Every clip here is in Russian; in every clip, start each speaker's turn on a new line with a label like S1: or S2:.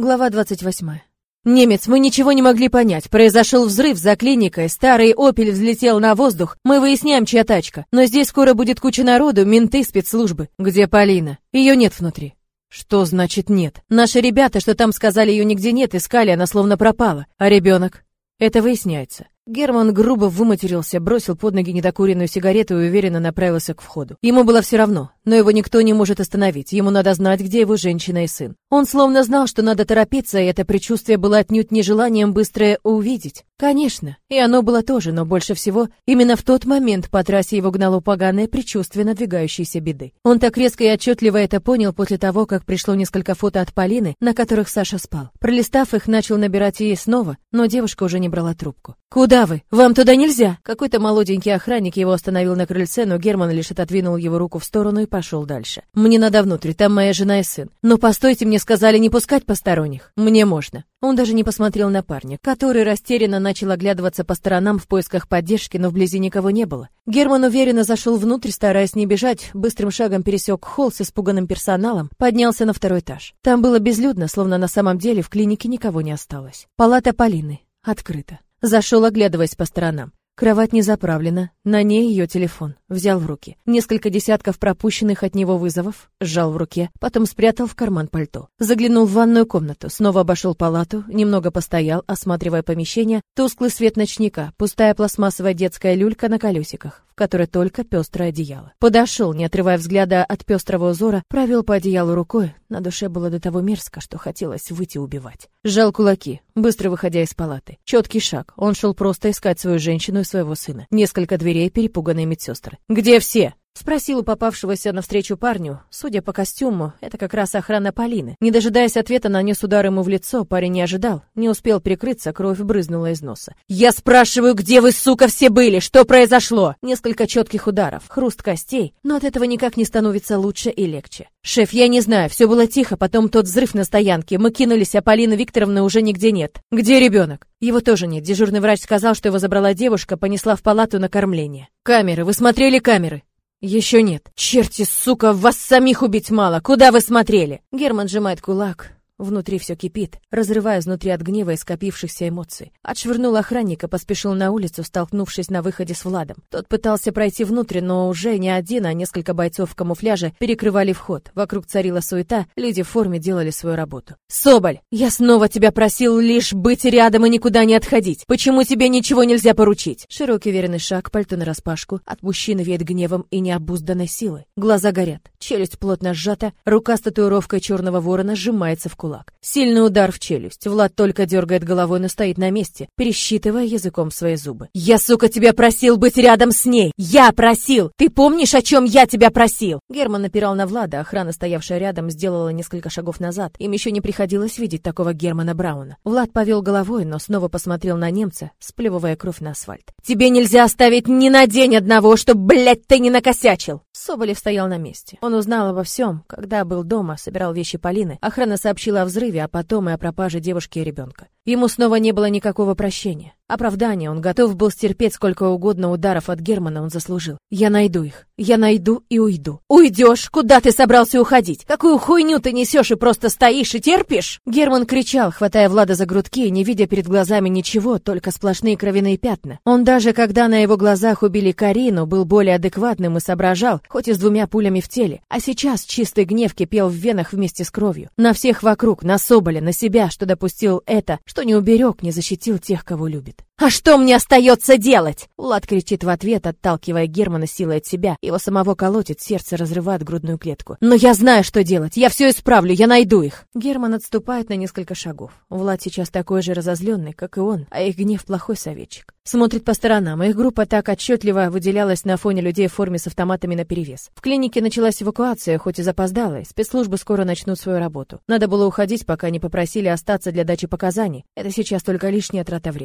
S1: Глава 28. «Немец, мы ничего не могли понять. Произошел взрыв за клиникой, старый «Опель» взлетел на воздух. Мы выясняем, чья тачка. Но здесь скоро будет куча народу, менты, спецслужбы. Где Полина? Ее нет внутри». «Что значит нет? Наши ребята, что там сказали, ее нигде нет, искали, она словно пропала. А ребенок?» «Это выясняется». Герман грубо выматерился, бросил под ноги недокуренную сигарету и уверенно направился к входу. Ему было все равно, но его никто не может остановить. Ему надо знать, где его женщина и сын. Он словно знал, что надо торопиться, и это предчувствие было отнюдь не желанием быстро увидеть. Конечно, и оно было тоже, но больше всего именно в тот момент по трассе его гнало поганое предчувствие надвигающейся беды. Он так резко и отчетливо это понял после того, как пришло несколько фото от Полины, на которых Саша спал. Пролистав их, начал набирать ей снова, но девушка уже не брала трубку. «Куда вы? Вам туда нельзя!» Какой-то молоденький охранник его остановил на крыльце, но Герман лишь отодвинул его руку в сторону и пошел дальше. «Мне надо внутрь, там моя жена и сын. Но постойте, мне сказали не пускать посторонних. Мне можно». Он даже не посмотрел на парня, который растерянно начал оглядываться по сторонам в поисках поддержки, но вблизи никого не было. Герман уверенно зашел внутрь, стараясь не бежать, быстрым шагом пересек холл с испуганным персоналом, поднялся на второй этаж. Там было безлюдно, словно на самом деле в клинике никого не осталось. Палата Полины открыта. Зашел, оглядываясь по сторонам. Кровать не заправлена, на ней ее телефон. Взял в руки. Несколько десятков пропущенных от него вызовов, сжал в руке, потом спрятал в карман пальто. Заглянул в ванную комнату, снова обошел палату, немного постоял, осматривая помещение, тусклый свет ночника, пустая пластмассовая детская люлька на колесиках, в которой только пестрое одеяло. Подошел, не отрывая взгляда от пестрого узора, провел по одеялу рукой, на душе было до того мерзко, что хотелось выйти убивать. Сжал кулаки, быстро выходя из палаты. Четкий шаг, он шел просто искать свою женщину и своего сына. Несколько дверей, перепуганные медсестры. «Где все?» Спросил у попавшегося навстречу парню. Судя по костюму, это как раз охрана Полины. Не дожидаясь ответа, нанес удар ему в лицо. Парень не ожидал, не успел прикрыться, кровь брызнула из носа. «Я спрашиваю, где вы, сука, все были? Что произошло?» Несколько четких ударов, хруст костей, но от этого никак не становится лучше и легче. «Шеф, я не знаю, все было тихо, потом тот взрыв на стоянке. Мы кинулись, а Полины Викторовны уже нигде нет. Где ребенок?» Его тоже нет. Дежурный врач сказал, что его забрала девушка, понесла в палату на кормление. «Камеры, вы смотрели камеры?» «Еще нет. Черти, сука, вас самих убить мало. Куда вы смотрели?» Герман сжимает кулак. Внутри все кипит, разрывая изнутри от гнева и скопившихся эмоций. Отшвырнул охранника, поспешил на улицу, столкнувшись на выходе с Владом. Тот пытался пройти внутрь, но уже не один, а несколько бойцов в камуфляже перекрывали вход. Вокруг царила суета, люди в форме делали свою работу. «Соболь, я снова тебя просил лишь быть рядом и никуда не отходить. Почему тебе ничего нельзя поручить?» Широкий уверенный шаг, пальто нараспашку. От мужчины веет гневом и необузданной силой. Глаза горят, челюсть плотно сжата, рука с татуировкой черного ворона сжимается в кулак. Сильный удар в челюсть. Влад только дергает головой, но стоит на месте, пересчитывая языком свои зубы. «Я, сука, тебя просил быть рядом с ней! Я просил! Ты помнишь, о чем я тебя просил?» Герман напирал на Влада, охрана, стоявшая рядом, сделала несколько шагов назад. Им еще не приходилось видеть такого Германа Брауна. Влад повел головой, но снова посмотрел на немца, сплевывая кровь на асфальт. «Тебе нельзя оставить ни на день одного, чтоб, блядь, ты не накосячил!» Соболев стоял на месте. Он узнал обо всем, когда был дома, собирал вещи Полины. Охрана сообщила о взрыве, а потом и о пропаже девушки и ребенка. Ему снова не было никакого прощения. Оправдания он готов был стерпеть сколько угодно ударов от Германа, он заслужил. «Я найду их. Я найду и уйду». «Уйдешь? Куда ты собрался уходить? Какую хуйню ты несешь и просто стоишь и терпишь?» Герман кричал, хватая Влада за грудки, не видя перед глазами ничего, только сплошные кровяные пятна. Он даже, когда на его глазах убили Карину, был более адекватным и соображал, хоть и с 2 пулями в теле. А сейчас чистый гнев кипел в венах вместе с кровью. На всех вокруг, на Соболя, на себя, что допустил это, что не уберег, не защитил тех, кого любит. «А что мне остается делать?» Влад кричит в ответ, отталкивая Германа силой от себя. Его самого колотит, сердце разрывает грудную клетку. «Но я знаю, что делать. Я все исправлю, я найду их». Герман отступает на несколько шагов. Влад сейчас такой же разозленный, как и он, а их гнев плохой советчик. Смотрит по сторонам, их группа так отчетливо выделялась на фоне людей в форме с автоматами наперевес. В клинике началась эвакуация, хоть и запоздалая. Спецслужбы скоро начнут свою работу. Надо было уходить, пока не попросили остаться для дачи показаний. Это сейчас только лишняя трата времени.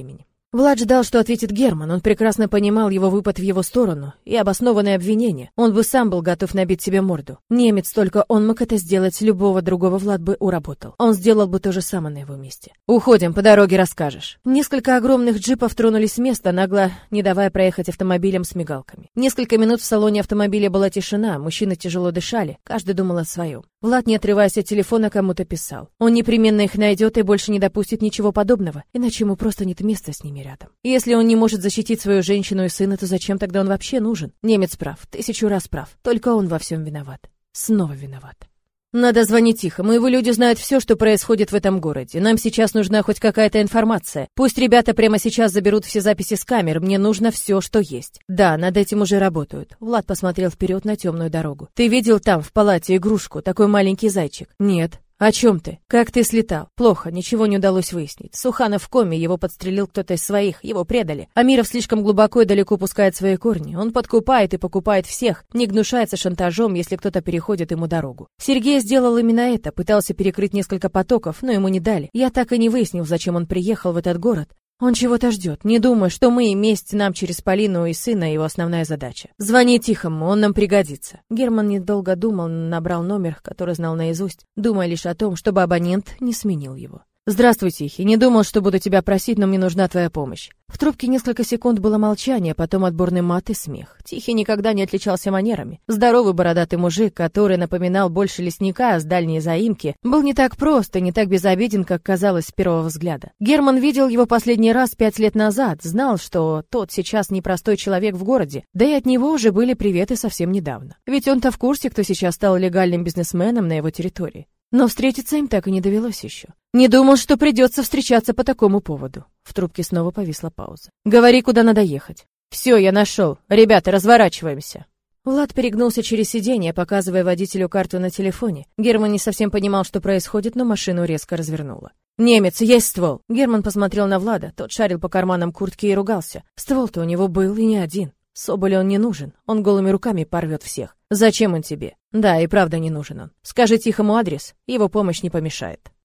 S1: Влад ждал, что ответит Герман. Он прекрасно понимал его выпад в его сторону и обоснованное обвинение. Он бы сам был готов набить себе морду. Немец, только он мог это сделать, любого другого Влад бы уработал. Он сделал бы то же самое на его месте. «Уходим, по дороге расскажешь». Несколько огромных джипов тронулись с места, нагло не давая проехать автомобилям с мигалками. Несколько минут в салоне автомобиля была тишина, мужчины тяжело дышали, каждый думал о своем. Влад, не отрываясь от телефона, кому-то писал. Он непременно их найдет и больше не допустит ничего подобного, иначе ему просто нет места с ними рядом. Если он не может защитить свою женщину и сына, то зачем тогда он вообще нужен? Немец прав, 1000 раз прав. Только он во всем виноват. Снова виноват. Надо звонить Тихому, его люди знают все, что происходит в этом городе. Нам сейчас нужна хоть какая-то информация. Пусть ребята прямо сейчас заберут все записи с камер, мне нужно все, что есть. Да, над этим уже работают. Влад посмотрел вперед на темную дорогу. Ты видел там, в палате, игрушку, такой маленький зайчик? Нет. «О чем ты? Как ты слетал?» «Плохо, ничего не удалось выяснить. Суханов в коме, его подстрелил кто-то из своих, его предали. Амиров слишком глубоко и далеко пускает свои корни. Он подкупает и покупает всех, не гнушается шантажом, если кто-то переходит ему дорогу. Сергей сделал именно это, пытался перекрыть несколько потоков, но ему не дали. Я так и не выяснил, зачем он приехал в этот город. Он чего-то ждет. Не думаю, что мы и месть нам через Полину и сына его основная задача. Звони Тихому, он нам пригодится». Герман недолго думал, набрал номер, который знал наизусть, думая лишь о том, чтобы абонент не сменил его. «Здравствуй, Тихий. Не думал, что буду тебя просить, но мне нужна твоя помощь». В трубке несколько секунд было молчание, потом отборный мат и смех. Тихий никогда не отличался манерами. Здоровый бородатый мужик, который напоминал больше лесника с дальней заимки, был не так прост и не так безобиден, как казалось с первого взгляда. Герман видел его последний раз 5 лет назад, знал, что тот сейчас непростой человек в городе, да и от него уже были приветы совсем недавно. Ведь он-то в курсе, кто сейчас стал легальным бизнесменом на его территории. Но встретиться им так и не довелось еще. Не думал, что придется встречаться по такому поводу. В трубке снова повисла пауза. «Говори, куда надо ехать». «Все, я нашел. Ребята, разворачиваемся». Влад перегнулся через сиденье, показывая водителю карту на телефоне. Герман не совсем понимал, что происходит, но машину резко развернуло. «Немец, есть ствол!» Герман посмотрел на Влада, тот шарил по карманам куртки и ругался. Ствол-то у него был и не один. Соболю он не нужен, он голыми руками порвет всех. Зачем он тебе? Да, и правда не нужен он. Скажи Тихому адрес, его помощь не помешает.